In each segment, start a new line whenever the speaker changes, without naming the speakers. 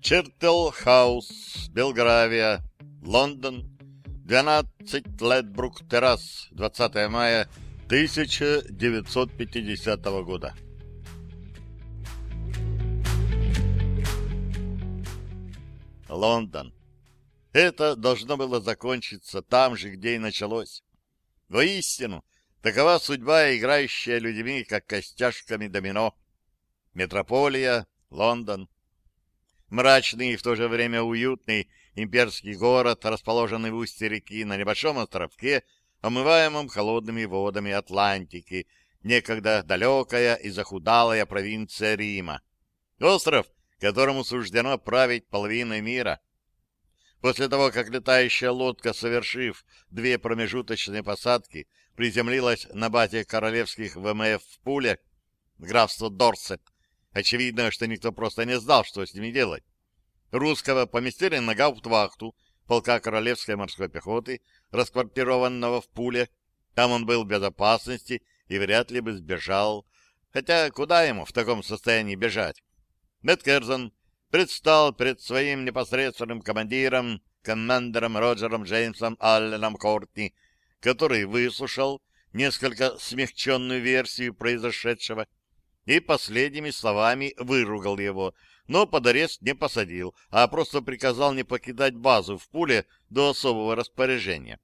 Чертел-хаус, Белгравия, Лондон, 12 Ледбрук террас, 20 мая 1950 года. Лондон. Это должно было закончиться там же, где и началось. Воистину, такова судьба, играющая людьми, как костяшками домино. Метрополия, Лондон. Мрачный и в то же время уютный имперский город, расположенный в устье реки на небольшом островке, омываемом холодными водами Атлантики, некогда далекая и захудалая провинция Рима. Остров, которому суждено править половиной мира. После того, как летающая лодка, совершив 2 промежуточные посадки, приземлилась на базе королевских ВМФ в Пуле, графство Дорсет, очевидно, что никто просто не знал, что с ними делать. Русского поместили на гауптвахту полка Королевской морской пехоты, расквартированного в Пуле. Там он был в безопасности и вряд ли бы сбежал. Хотя куда ему в таком состоянии бежать? Меткерзон предстал перед своим непосредственным командиром, командером Роджером Джеймсом Алленом Кортни, который выслушал несколько смягченную версию произошедшего и последними словами выругал его, но под арест не посадил, а просто приказал не покидать базу в Пуле до особого распоряжения.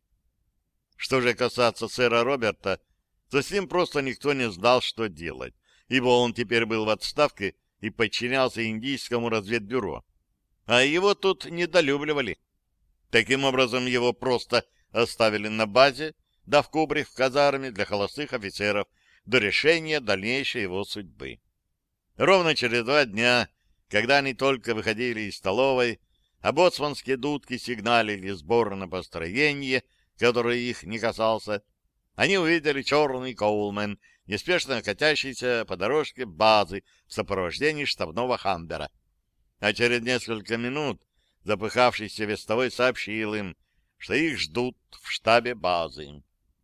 Что же касается сэра Роберта, то с ним просто никто не знал, что делать, ибо он теперь был в отставке и подчинялся индийскому разведбюро. А его тут недолюбливали. Таким образом, его просто оставили на базе, дав кубрик в казарме для холостых офицеров до решения дальнейшей его судьбы. Ровно через 2 дня, когда они только выходили из столовой, а боцманские дудки сигналили сбор на построение, который их не касался, они увидели черный Коулмен, неспешно катящийся по дорожке базы в сопровождении штабного хамбера. А через несколько минут запыхавшийся вестовой сообщил им, что их ждут в штабе базы.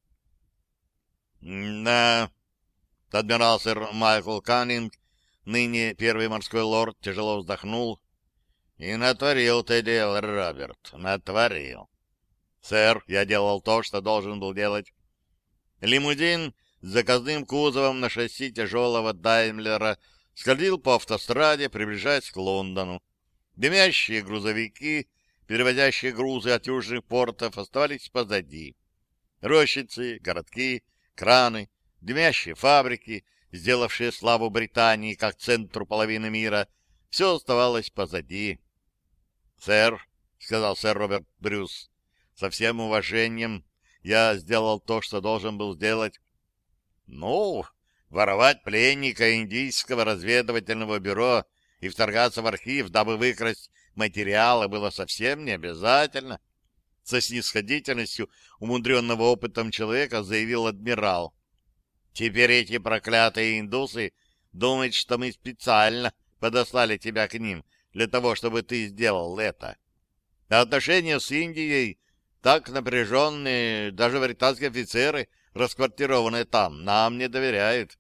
«Да...» Адмирал сэр Майкл Каннинг, ныне первый морской лорд, тяжело вздохнул. «И натворил ты дело, Роберт, натворил». «Сэр, я делал то, что должен был делать». Лимузин с заказным кузовом на шасси тяжелого Даймлера скользил по автостраде, приближаясь к Лондону. Дымящие грузовики, перевозящие грузы от южных портов, оставались позади. Рощицы, городки, краны, дымящие фабрики, сделавшие славу Британии как центру половины мира, все оставалось позади. — Сэр, — сказал сэр Роберт Брюс, — со всем уважением я сделал то, что должен был сделать. — Ну, воровать пленника индийского разведывательного бюро и вторгаться в архив, дабы выкрасть материалы, было совсем не обязательно. Со снисходительностью умудренного опытом человека заявил адмирал. Теперь эти проклятые индусы думают, что мы специально подослали тебя к ним для того, чтобы ты сделал это. А отношения с Индией так напряженные, даже британские офицеры, расквартированные там, нам не доверяют.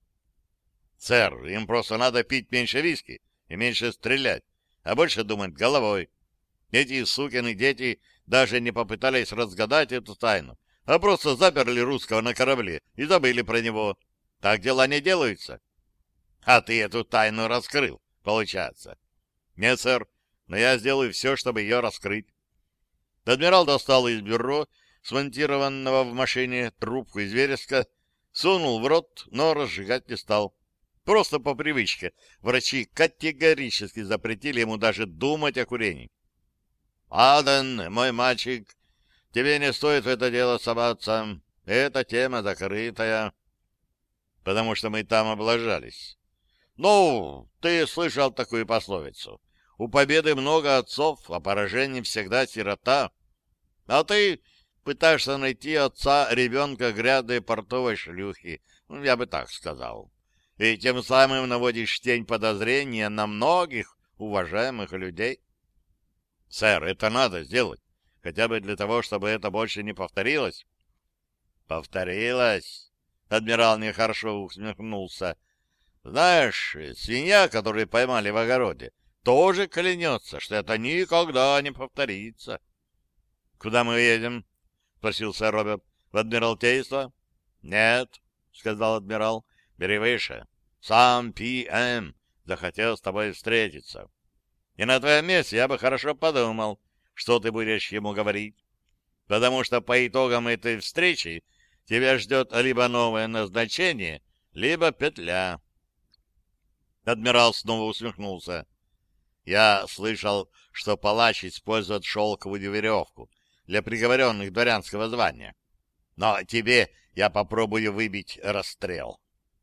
Сэр, им просто надо пить меньше виски и меньше стрелять, а больше думать головой. Эти сукины дети даже не попытались разгадать эту тайну, а просто заперли русского на корабле и забыли про него. Так дела не делаются. А ты эту тайну раскрыл, получается. Нет, сэр, но я сделаю все, чтобы ее раскрыть. Адмирал достал из бюро, смонтированного в машине, трубку из вереска, сунул в рот, но разжигать не стал. Просто по привычке врачи категорически запретили ему даже думать о курении. — Аден, мой мальчик, тебе не стоит в это дело соваться. Эта тема закрытая. Потому что мы там облажались. Ну, ты слышал такую пословицу. У победы много отцов, а поражение всегда сирота. А ты пытаешься найти отца ребенка грязной портовой шлюхи, я бы так сказал. И тем самым наводишь тень подозрения на многих уважаемых людей. Сэр, это надо сделать, хотя бы для того, чтобы это больше не повторилось. Повторилось? Адмирал нехорошо усмехнулся. Знаешь, свинья, которую поймали в огороде, тоже клянется, что это никогда не повторится. — Куда мы едем? — спросил сэр Роберт. — В Адмиралтейство? — Нет, — сказал адмирал, — бери выше. Сам П.М. захотел с тобой встретиться. И на твоем месте я бы хорошо подумал, что ты будешь ему говорить, потому что по итогам этой встречи тебя ждет либо новое назначение, либо петля. Адмирал снова усмехнулся. Я слышал, что палач использует шелковую веревку для приговоренных дворянского звания. Но тебе я попробую выбить расстрел.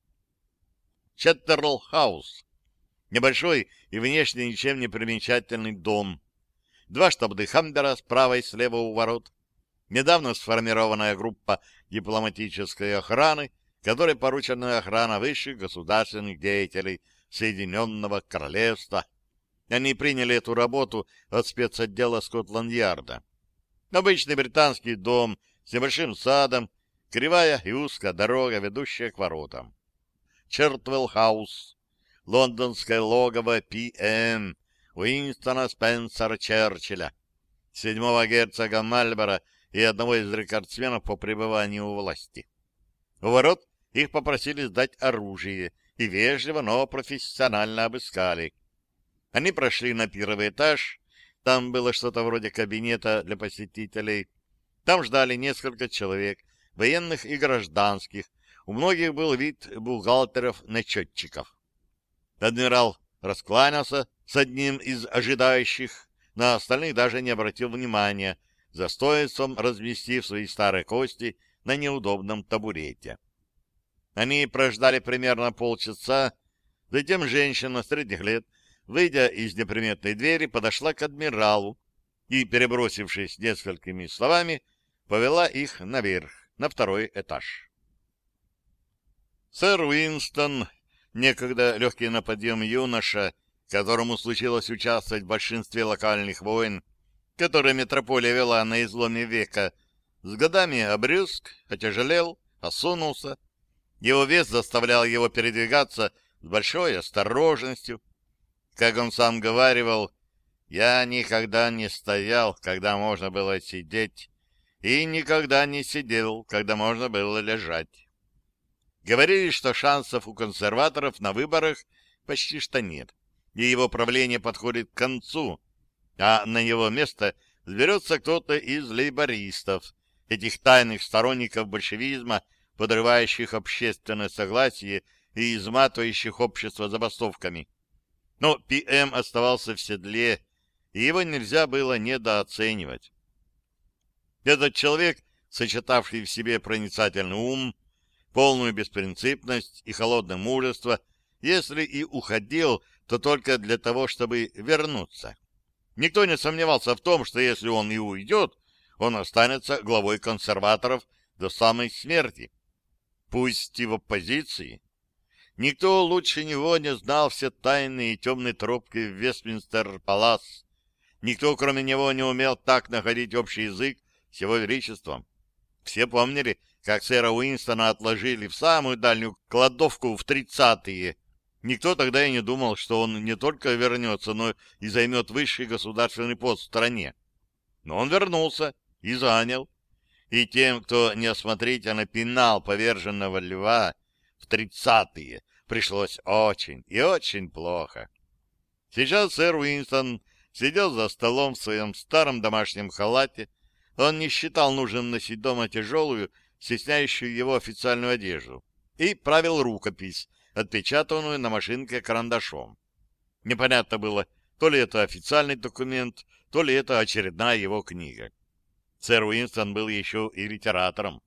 Четтерл-хаус. Небольшой и внешне ничем не примечательный дом. 2 штабных амбера справа и слева у ворот. Недавно сформированная группа дипломатической охраны, которой поручена охрана высших государственных деятелей Соединенного Королевства. Они приняли эту работу от спецотдела Скотланд-Ярда. Обычный британский дом с небольшим садом, кривая и узкая дорога, ведущая к воротам. Чертвелл-хаус. Лондонское логово П.М. Уинстона Спенсера Черчилля, 7-го герцога Мальборо и одного из рекордсменов по пребыванию у власти. У ворот их попросили сдать оружие и вежливо, но профессионально обыскали. Они прошли на 1-й этаж, там было что-то вроде кабинета для посетителей. Там ждали несколько человек, военных и гражданских. У многих был вид бухгалтеров-начетчиков. Адмирал раскланялся с одним из ожидающих, на остальных даже не обратил внимания, за достоинством разместив свои старые кости на неудобном табурете. Они прождали примерно полчаса, затем женщина средних лет, выйдя из неприметной двери, подошла к адмиралу и, перебросившись несколькими словами, повела их наверх, на 2-й этаж. Сэр Уинстон, некогда легкий на подъем юноша, которому случилось участвовать в большинстве локальных войн, которые метрополия вела на изломе века, с годами обрюзг, отяжелел, осунулся. Его вес заставлял его передвигаться с большой осторожностью. Как он сам говаривал, «Я никогда не стоял, когда можно было сидеть, и никогда не сидел, когда можно было лежать». Говорили, что шансов у консерваторов на выборах почти что нет, и его правление подходит к концу, а на его место сберется кто-то из лейбористов, этих тайных сторонников большевизма, подрывающих общественное согласие и изматывающих общество забастовками. Но П.М. оставался в седле, и его нельзя было недооценивать. Этот человек, сочетавший в себе проницательный ум, полную беспринципность и холодное мужество, если и уходил, то только для того, чтобы вернуться. Никто не сомневался в том, что если он и уйдет, он останется главой консерваторов до самой смерти. Пусть и в оппозиции. Никто лучше него не знал все тайные и темные тропки в Вестминстер-Палас. Никто, кроме него, не умел так находить общий язык с его величеством. Все помнили, как сэра Уинстона отложили в самую дальнюю кладовку в 30-е. Никто тогда и не думал, что он не только вернется, но и займет высший государственный пост в стране. Но он вернулся и занял. И тем, кто неосмотрительно пинал поверженного льва в 30-е, пришлось очень и очень плохо. Сейчас сэр Уинстон сидел за столом в своем старом домашнем халате. Он не считал нужным носить дома тяжелую, стесняющую его официальную одежду, и правил рукопись, отпечатанную на машинке карандашом. Непонятно было, то ли это официальный документ, то ли это очередная его книга. Сэр Уинстон был еще и литератором.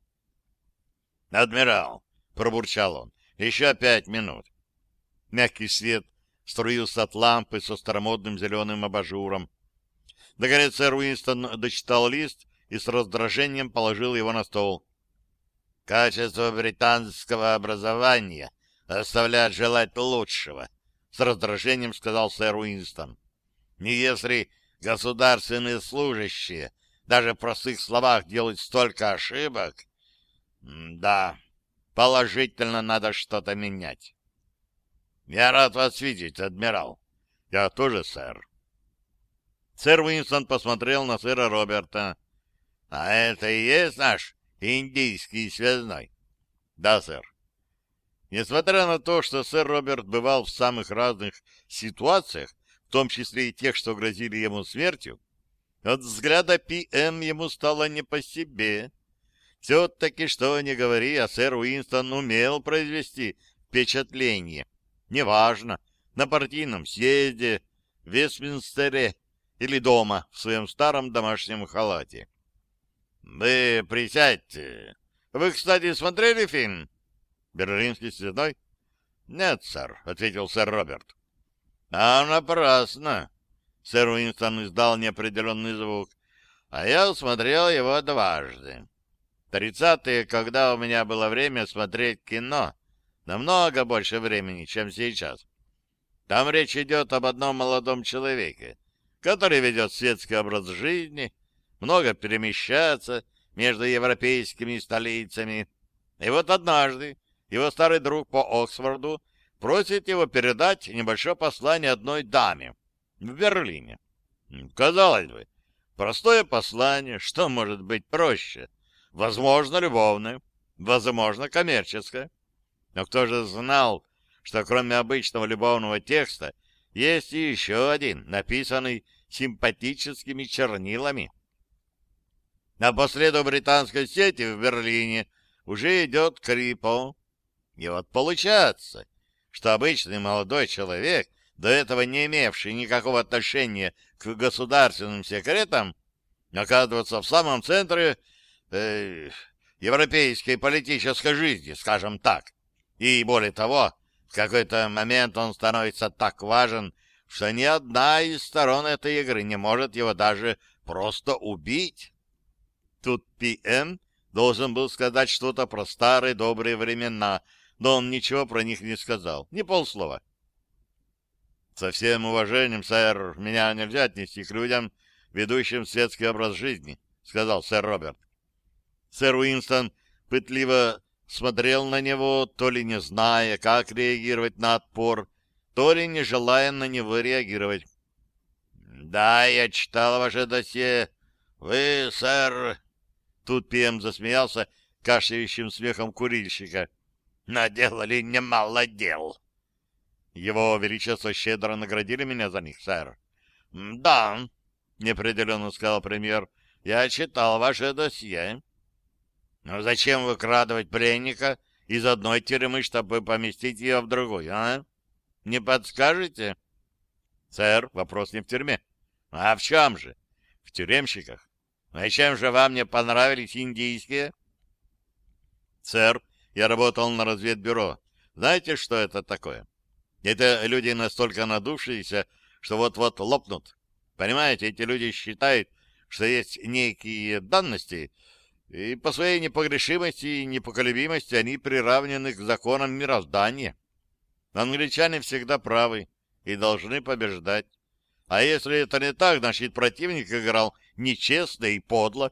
«Адмирал», — пробурчал он, — «еще 5 минут». Мягкий свет струился от лампы со старомодным зеленым абажуром. Наконец сэр Уинстон дочитал лист и с раздражением положил его на стол. «Качество британского образования оставляет желать лучшего», — с раздражением сказал сэр Уинстон. «И если государственные служащие даже в простых словах делают столько ошибок, да, положительно надо что-то менять». «Я рад вас видеть, адмирал. Я тоже, сэр. Сэр Уинстон посмотрел на сэра Роберта. А это и есть наш индийский связной? Да, сэр. Несмотря на то, что сэр Роберт бывал в самых разных ситуациях, в том числе и тех, что грозили ему смертью, от взгляда П.М. ему стало не по себе. Все-таки, что ни говори, а сэр Уинстон умел произвести впечатление. Неважно, на партийном съезде, в Вестминстере или дома в своем старом домашнем халате. Вы присядьте. Вы, кстати, смотрели фильм «Берлинский связной»? Нет, сэр, — ответил сэр Роберт. А напрасно. Сэр Уинстон издал неопределенный звук. А я смотрел его дважды. 30-е, когда у меня было время смотреть кино, намного больше времени, чем сейчас. Там речь идет об одном молодом человеке, который ведет светский образ жизни, много перемещается между европейскими столицами. И вот однажды его старый друг по Оксфорду просит его передать небольшое послание одной даме в Берлине. Казалось бы, простое послание, что может быть проще? Возможно, любовное, возможно, коммерческое. Но кто же знал, что кроме обычного любовного текста есть и еще один, написанный симпатическими чернилами? А по следу британской сети в Берлине уже идет Крипо. И вот получается, что обычный молодой человек, до этого не имевший никакого отношения к государственным секретам, оказывается в самом центре европейской политической жизни, скажем так. И более того, в какой-то момент он становится так важен, что ни одна из сторон этой игры не может его даже просто убить. Тут П.М. должен был сказать что-то про старые добрые времена, но он ничего про них не сказал, ни полслова. Со всем уважением, сэр, меня нельзя отнести к людям, ведущим светский образ жизни, сказал сэр Роберт. Сэр Уинстон пытливо смотрел на него, то ли не зная, как реагировать на отпор, то ли не желая на него реагировать. — Да, я читал ваше досье. Вы, сэр... Тут П.М. засмеялся кашляющим смехом курильщика. — Наделали немало дел. — Его Величество щедро наградили меня за них, сэр. — Да, — неопределенно сказал премьер, — я читал ваше досье. Но зачем выкрадывать пленника из одной тюрьмы, чтобы поместить ее в другую, а? Не подскажете? Сэр, вопрос не в тюрьме. А в чем же? В тюремщиках. А чем же вам не понравились индийские? Сэр, я работал на разведбюро. Знаете, что это такое? Это люди настолько надувшиеся, что вот-вот лопнут. Понимаете, эти люди считают, что есть некие данности, и по своей непогрешимости и непоколебимости они приравнены к законам мироздания. Англичане всегда правы и должны побеждать. А если это не так, значит, противник играл нечестно и подло.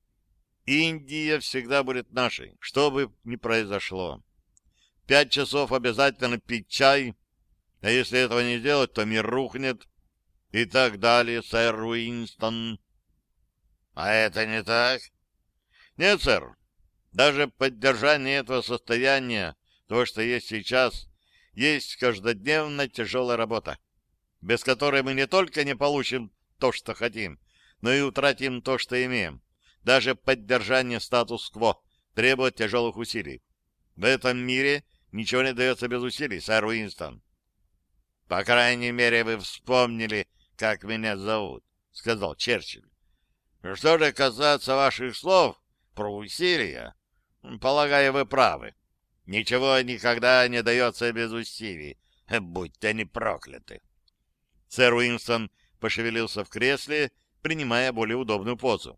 Индия всегда будет нашей, что бы ни произошло. 5 часов обязательно пить чай, а если этого не сделать, то мир рухнет. И так далее, сэр Уинстон. А это не так? Нет, сэр. Даже поддержание этого состояния, того, что есть сейчас, есть каждодневная тяжелая работа, без которой мы не только не получим то, что хотим, но и утратим то, что имеем. Даже поддержание статус-кво требует тяжелых усилий. В этом мире ничего не дается без усилий, сэр Уинстон. — По крайней мере, вы вспомнили, как меня зовут, — сказал Черчилль. — Что же касается ваших слов про усилия, полагаю, вы правы. Ничего никогда не дается без усилий, будь они прокляты. Сэр Уинстон пошевелился в кресле, принимая более удобную позу.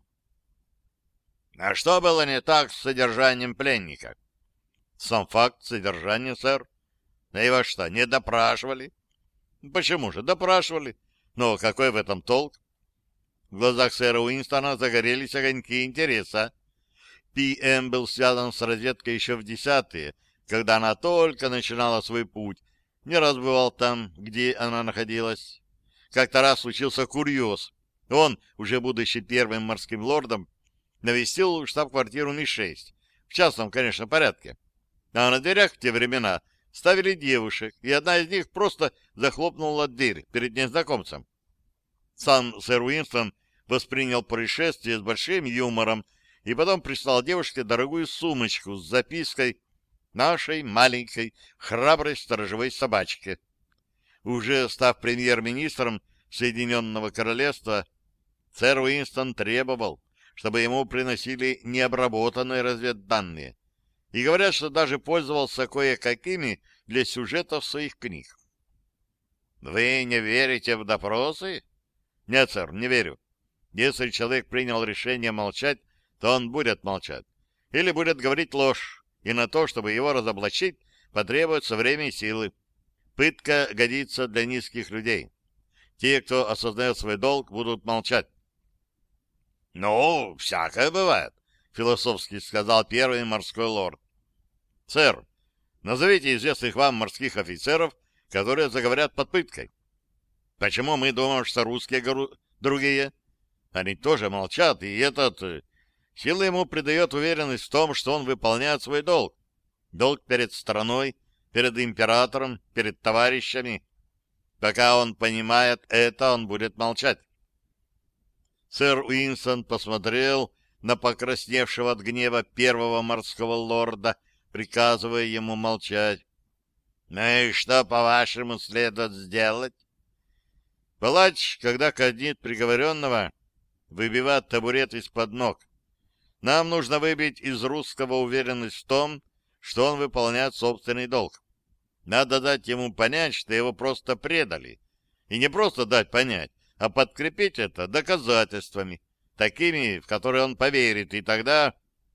— А что было не так с содержанием пленника? — Сам факт содержания, сэр. — А его что, не допрашивали? — Почему же допрашивали? Но какой в этом толк? В глазах сэра Уинстона загорелись огоньки интереса. П.М. был связан с разведкой еще в 10-е, когда она только начинала свой путь, не раз бывал там, где она находилась. как-то раз случился курьез. Он, уже будучи первым морским лордом, навестил штаб-квартиру Ми-6, в частном, конечно, порядке. А на дверях в те времена ставили девушек, и одна из них просто захлопнула дверь перед незнакомцем. Сам сэр Уинстон воспринял происшествие с большим юмором и потом прислал девушке дорогую сумочку с запиской «Нашей маленькой храброй сторожевой собачке». Уже став премьер-министром Соединенного Королевства, сэр Уинстон требовал, чтобы ему приносили необработанные разведданные, и говорят, что даже пользовался кое-какими для сюжетов своих книг. Вы не верите в допросы? Нет, сэр, не верю. Если человек принял решение молчать, то он будет молчать. Или будет говорить ложь, и на то, чтобы его разоблачить, потребуется время и силы. Пытка годится для низких людей. Те, кто осознает свой долг, будут молчать. — Ну, всякое бывает, — философски сказал первый морской лорд. — Сэр, назовите известных вам морских офицеров, которые заговорят под пыткой. Почему мы думаем, что русские другие? Они тоже молчат, и сила ему придает уверенность в том, что он выполняет свой долг. Долг перед страной, перед императором, перед товарищами. Пока он понимает это, он будет молчать. Сэр Уинстон посмотрел на покрасневшего от гнева первого морского лорда, приказывая ему молчать. — Ну и что, по-вашему, следует сделать? Палач, когда казнит приговоренного, выбивает табурет из-под ног. Нам нужно выбить из русского уверенность в том, что он выполняет собственный долг. Надо дать ему понять, что его просто предали. И не просто дать понять, а подкрепить это доказательствами, такими, в которые он поверит, и тогда...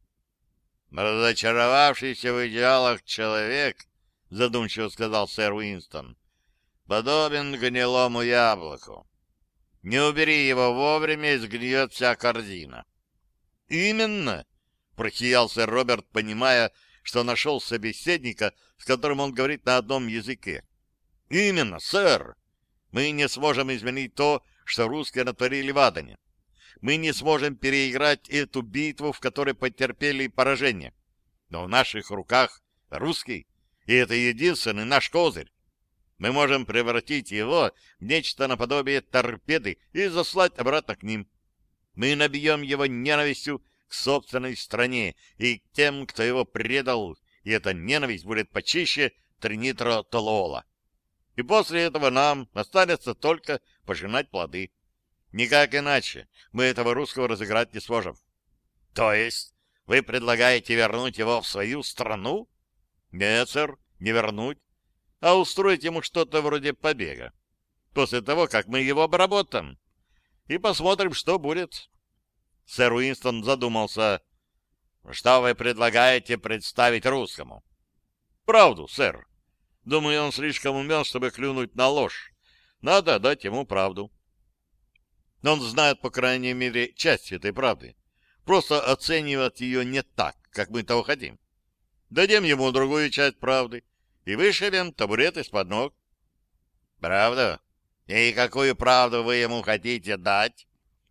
«Разочаровавшийся в идеалах человек, — задумчиво сказал сэр Уинстон, — подобен гнилому яблоку. Не убери его вовремя, и сгниет вся корзина». «Именно!» — просиял сэр Роберт, понимая, что нашел собеседника, с которым он говорит на одном языке. «Именно, сэр! Мы не сможем изменить то, что русские натворили в Адане. Мы не сможем переиграть эту битву, в которой потерпели поражение. Но в наших руках русский, и это единственный наш козырь. Мы можем превратить его в нечто наподобие торпеды и заслать обратно к ним. Мы набьем его ненавистью к собственной стране и к тем, кто его предал, и эта ненависть будет почище тринитротолуола. И после этого нам останется только пожинать плоды. Никак иначе мы этого русского разыграть не сможем». «То есть вы предлагаете вернуть его в свою страну?» «Нет, сэр, не вернуть, а устроить ему что-то вроде побега. После того, как мы его обработаем, и посмотрим, что будет». Сэр Уинстон задумался. «Что вы предлагаете представить русскому?» «Правду, сэр. Думаю, он слишком умен, чтобы клюнуть на ложь. Надо дать ему правду. Он знает, по крайней мере, часть этой правды. Просто оценивает ее не так, как мы того хотим. Дадим ему другую часть правды и вышибем табурет из-под ног». «Правду? И какую правду вы ему хотите дать?»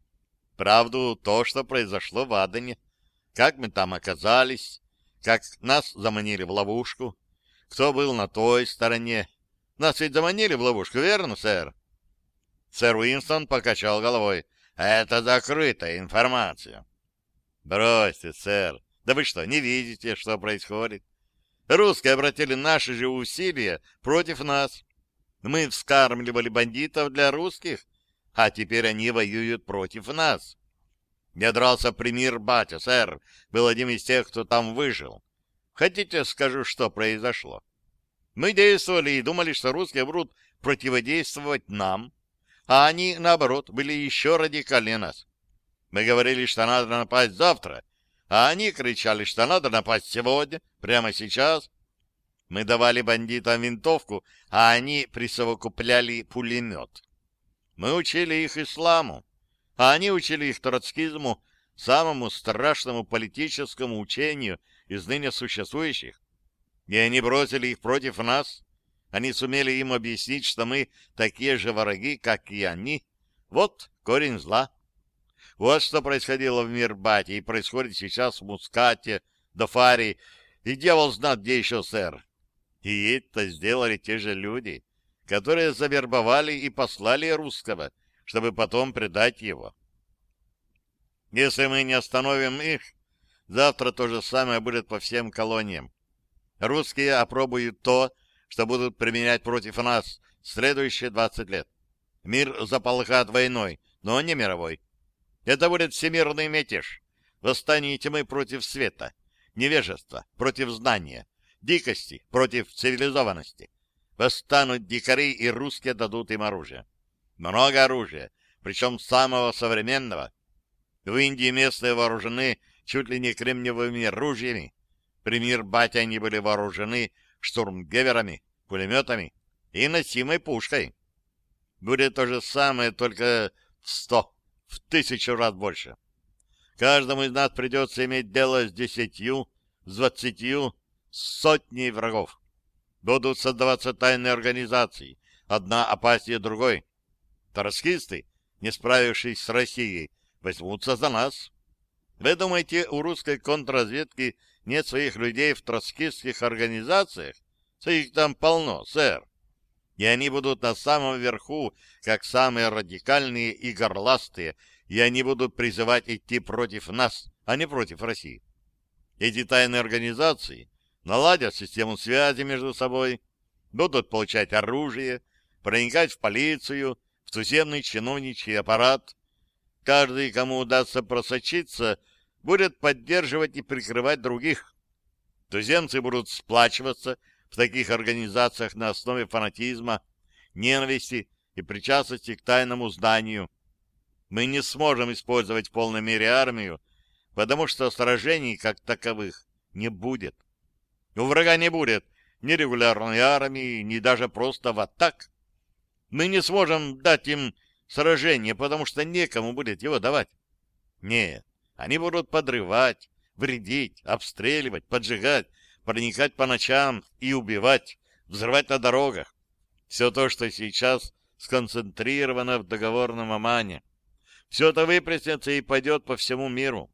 «Правду то, что произошло в Адане. Как мы там оказались, как нас заманили в ловушку, кто был на той стороне. Нас ведь заманили в ловушку, верно, сэр?» Сэр Уинстон покачал головой. «Это закрытая информация». «Бросьте, сэр. Да вы что, не видите, что происходит? Русские обратили наши же усилия против нас. Мы вскармливали бандитов для русских, а теперь они воюют против нас. Я дрался при мир батя, сэр, был одним из тех, кто там выжил. Хотите, скажу, что произошло? Мы действовали и думали, что русские будут противодействовать нам, а они, наоборот, были еще радикальнее нас. Мы говорили, что надо напасть завтра, а они кричали, что надо напасть сегодня, прямо сейчас. Мы давали бандитам винтовку, а они присовокупляли пулемет. Мы учили их исламу, а они учили их троцкизму, самому страшному политическому учению из ныне существующих. И они бросили их против нас. они сумели им объяснить, что мы такие же враги, как и они. Вот корень зла. Вот что происходило в Мирбате и происходит сейчас в Мускате, Дафаре и дьявол знает где еще, сэр. И это сделали те же люди, которые завербовали и послали русского, чтобы потом предать его. Если мы не остановим их, завтра то же самое будет по всем колониям. Русские опробуют то, что будут применять против нас следующие 20 лет. Мир заполыхает войной, но не мировой. Это будет всемирный мятеж, восстание тьмы против света, невежества против знания, дикости против цивилизованности. Восстанут дикари, и русские дадут им оружие. Много оружия, причем самого современного. В Индии местные вооружены чуть ли не кремниевыми ружьями. При Мирбате они были вооружены штурмгеверами, пулеметами и носимой пушкой. Будет то же самое, только в 100, в 1000 раз больше. Каждому из нас придется иметь дело с 10, с 20, с сотней врагов. Будут создаваться тайные организации, одна опаснее другой. Троцкисты, не справившись с Россией, возьмутся за нас. Вы думаете, у русской контрразведки нет своих людей в троцкистских организациях? Их там полно, сэр. И они будут на самом верху, как самые радикальные и горластые, и они будут призывать идти против нас, а не против России. Эти тайные организации наладят систему связи между собой, будут получать оружие, проникать в полицию, в туземный чиновничий аппарат. Каждый, кому удастся просочиться, будет поддерживать и прикрывать других. Туземцы будут сплачиваться в таких организациях на основе фанатизма, ненависти и причастности к тайному зданию. Мы не сможем использовать в полной мере армию, потому что сражений как таковых не будет. У врага не будет ни регулярной армии, ни даже просто в атак. Мы не сможем дать им сражение, потому что некому будет его давать. Нет, они будут подрывать, вредить, обстреливать, поджигать, проникать по ночам и убивать, взрывать на дорогах. Все то, что сейчас сконцентрировано в договорном Омане. Все это выплеснется и пойдет по всему миру.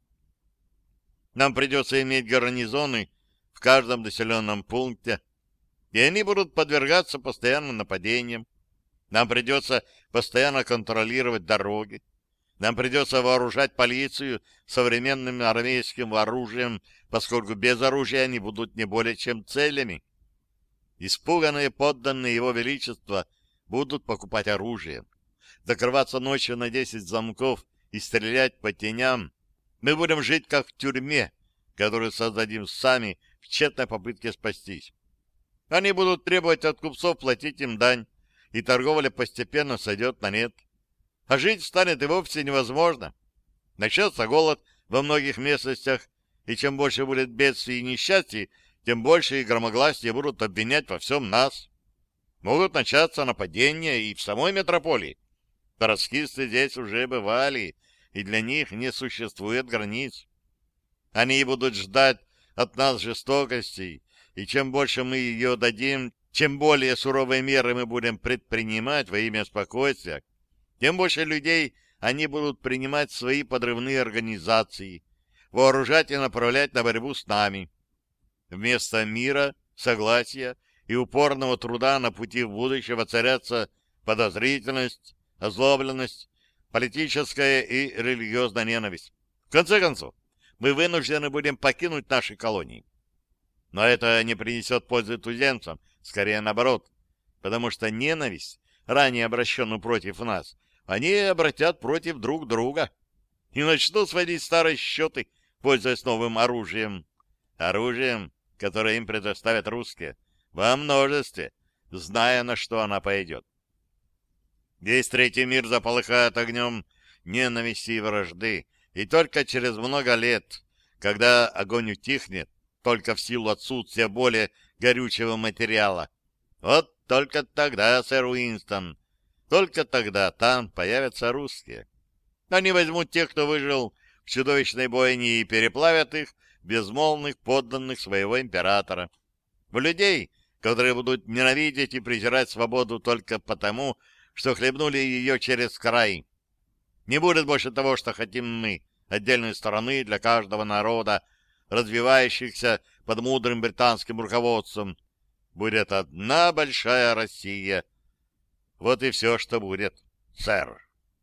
Нам придется иметь гарнизоны в каждом населенном пункте, и они будут подвергаться постоянным нападениям. Нам придется постоянно контролировать дороги. Нам придется вооружать полицию современным армейским оружием, поскольку без оружия они будут не более чем целями. Испуганные подданные Его Величества будут покупать оружие, закрываться ночью на 10 замков и стрелять по теням. Мы будем жить как в тюрьме, которую создадим сами в тщетной попытке спастись. Они будут требовать от купцов платить им дань, и торговля постепенно сойдет на нет. А жить станет и вовсе невозможно. Начнется голод во многих местностях, и чем больше будет бедствий и несчастий, тем больше и громогласнее будут обвинять во всем нас. Могут начаться нападения и в самой метрополии. Троцкисты здесь уже бывали, и для них не существует границ. Они будут ждать от нас жестокостей, и чем больше мы ее дадим, чем более суровые меры мы будем предпринимать во имя спокойствия, тем больше людей они будут принимать свои подрывные организации, вооружать и направлять на борьбу с нами. Вместо мира, согласия и упорного труда на пути в будущее воцарятся подозрительность, озлобленность, политическая и религиозная ненависть. В конце концов, мы вынуждены будем покинуть наши колонии. Но это не принесет пользы туземцам, скорее наоборот, потому что ненависть, ранее обращенную против нас, они обратят против друг друга и начнут сводить старые счеты, пользуясь новым оружием. Оружием, которое им предоставят русские, во множестве, зная, на что она пойдет. Весь третий мир заполыхает огнем ненависти и вражды, и только через много лет, когда огонь утихнет, только в силу отсутствия более горючего материала, вот только тогда, сэр Уинстон, только тогда там появятся русские. Они возьмут тех, кто выжил в чудовищной бойне, и переплавят их в безмолвных подданных своего императора. В людей, которые будут ненавидеть и презирать свободу только потому, что хлебнули ее через край. Не будет больше того, что хотим мы, отдельной стороны для каждого народа, развивающихся под мудрым британским руководством. Будет одна большая Россия. Вот и все, что будет, сэр.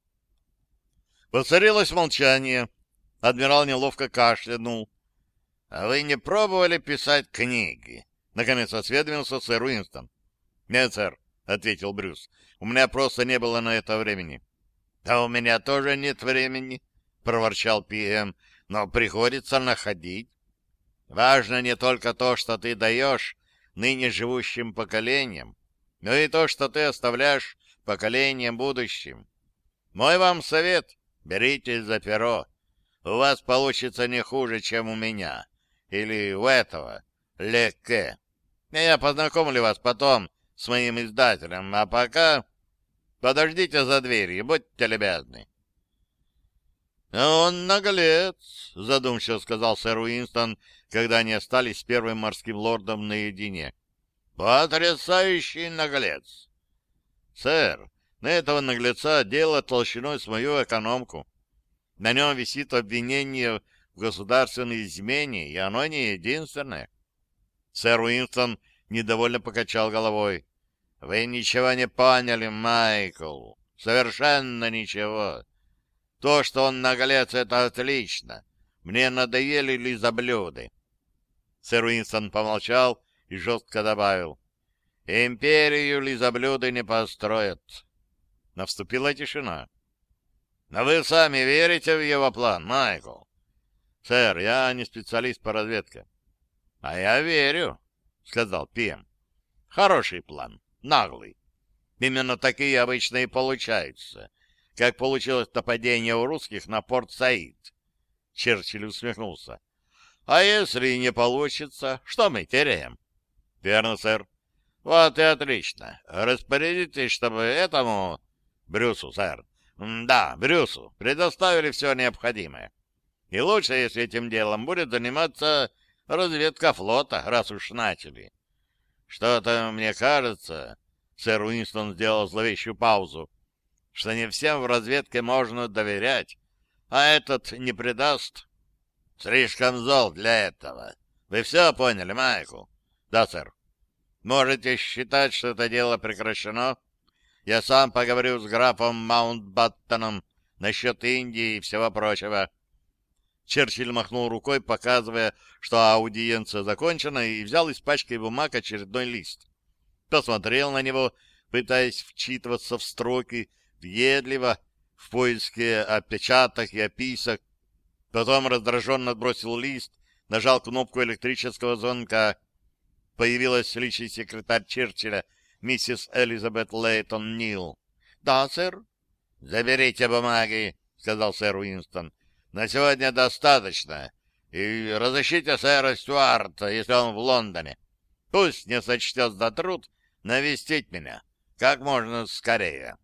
Воцарилось молчание. Адмирал неловко кашлянул. — А вы не пробовали писать книги? — наконец осведомился сэр Уинстон. — Нет, сэр, — ответил Брюс. — У меня просто не было на это времени. — А у меня тоже нет времени, — проворчал Пи-Эм, — но приходится находить. Важно не только то, что ты даешь ныне живущим поколениям, но и то, что ты оставляешь поколениям будущим. Мой вам совет — беритесь за перо. У вас получится не хуже, чем у меня. Или у этого, Лекке. Я познакомлю вас потом с моим издателем, а пока подождите за дверью, будьте любезны. — Он наглец, — задумчиво сказал сэр Уинстон, когда они остались с первым морским лордом наедине. — Потрясающий наглец! — Сэр, на этого наглеца дело толщиной с мою экономку. На нем висит обвинение в государственной измене, и оно не единственное. Сэр Уинстон недовольно покачал головой. — Вы ничего не поняли, Майкл. Совершенно ничего. То, что он наглец, это отлично. Мне надоели лизоблюды. Сэр Уинстон помолчал и жестко добавил. — Империю лизоблюды не построят. Наступила тишина. — Но вы сами верите в его план, Майкл? — Сэр, я не специалист по разведке. — А я верю, — сказал Пи-Эм. — Хороший план, наглый. Именно такие обычно и получаются, как получилось нападение у русских на Порт-Саид. Черчилль усмехнулся. — А если не получится, что мы теряем? — Верно, сэр. — Вот и отлично. Распорядитесь, чтобы этому... Брюсу, сэр. Да, Брюсу. Предоставили все необходимое. И лучше, если этим делом будет заниматься разведка флота, раз уж начали. Что-то мне кажется... Сэр Уинстон сделал зловещую паузу, что не всем в разведке можно доверять, а этот не предаст. Слишком зол для этого. Вы все поняли, Майкл? Да, сэр. Можете считать, что это дело прекращено. Я сам поговорю с графом Маунтбаттоном насчет Индии и всего прочего. Черчилль махнул рукой, показывая, что аудиенция закончена, и взял из пачки бумаг очередной лист. Посмотрел на него, пытаясь вчитываться в строки, въедливо, в поиске опечаток и описок. Потом раздраженно отбросил лист, нажал кнопку электрического звонка. Появилась личный секретарь Черчилля, миссис Элизабет Лейтон Нил. — Да, сэр. — Заберите бумаги, — сказал сэр Уинстон. — На сегодня достаточно. И разыщите сэра Стюарта, если он в Лондоне. Пусть не сочтет за труд навестить меня как можно скорее.